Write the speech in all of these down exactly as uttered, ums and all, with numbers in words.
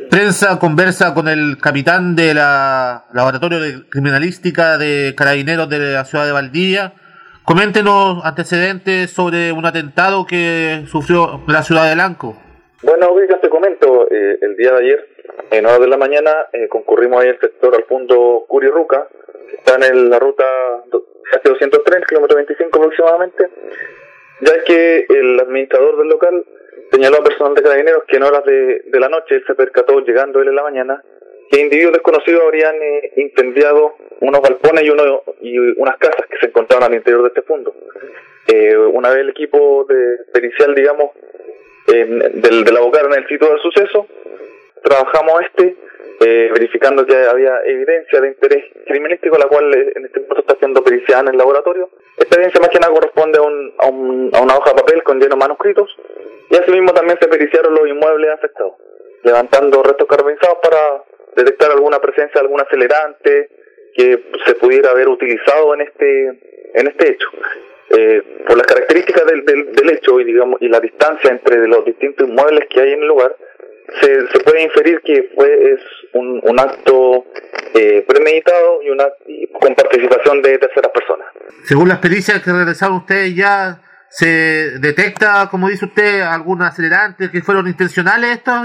Prensa conversa con el capitán de la Laboratorio de Criminalística de Carabineros de la ciudad de Valdivia. Coméntenos antecedentes sobre un atentado que sufrió la ciudad de Lanco. Bueno, ya te comento, eh, el día de ayer, en horas de la mañana, eh, concurrimos ahí al sector al punto Curirruca, que está en el, la ruta casi doscientos tres, kilómetro veinticinco aproximadamente, ya que el administrador del local señaló a personal de Carabineros que en horas de, de la noche se percató, llegando él en la mañana, que individuos desconocidos habrían eh, incendiado unos galpones y, uno, y unas casas que se encontraban al interior de este punto. Eh, una vez el equipo de pericial, digamos, eh, del, del abogado en el sitio del suceso, trabajamos este, eh, verificando que había evidencia de interés criminalístico, la cual eh, en este punto está siendo periciada en el laboratorio. Esta evidencia más que nada corresponde a, un, a, un, a una hoja de papel con llenos manuscritos, y asimismo también se periciaron los inmuebles afectados, levantando restos carbonizados para detectar alguna presencia de algún acelerante que se pudiera haber utilizado en este en este hecho. Eh, por las características del, del, del hecho y digamos y la distancia entre los distintos inmuebles que hay en el lugar, se, se puede inferir que fue es un, un acto eh, premeditado y, una, y con participación de terceras personas. Según las pericias que realizaron ustedes ya, ¿se detecta, como dice usted, algún acelerante que fueron intencionales estos?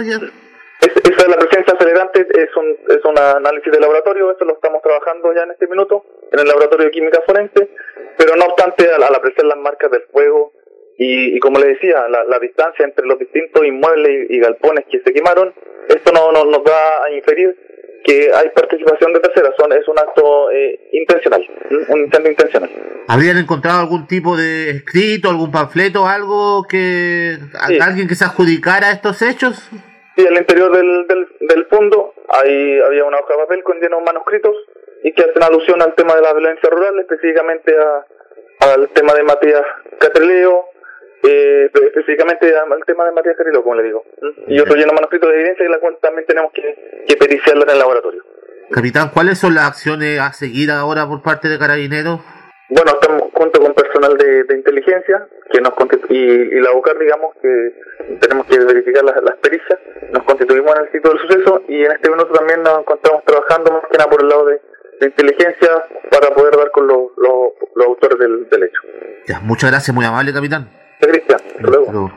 Es, esa la presencia acelerante es un es un análisis de laboratorio, eso lo estamos trabajando ya en este minuto en el laboratorio de química forense, pero no obstante al, al apreciar las marcas del fuego y, y como le decía, la, la distancia entre los distintos inmuebles y, y galpones que se quemaron, esto no, no nos da a inferir que hay participación de terceras, son, es un acto eh, intencional, un incendio intencional. ¿Habrían encontrado algún tipo de escrito, algún panfleto, algo que sí. alguien que se adjudicara a estos hechos? Sí, al interior del, del, del fondo ahí había una hoja de papel con llenos manuscritos y que hacen alusión al tema de la violencia rural, específicamente a, al tema de Matías Catrileo, eh, específicamente al tema de Matías Catrileo, como le digo, ¿Mm? y otro lleno manuscrito de evidencia, y la cual también tenemos que, que periciarla en el laboratorio. Capitán, ¿cuáles son las acciones a seguir ahora por parte de Carabineros? Bueno, estamos junto con personal de, de inteligencia que nos constitu- y, y la UCAR, digamos, que tenemos que verificar las, las pericias. Nos constituimos en el sitio del suceso y en este minuto también nos encontramos trabajando más que nada por el lado de, de inteligencia para poder dar con los, los, los autores del, del hecho. Ya, muchas gracias, muy amable, capitán. Sí, Cristian, hasta luego.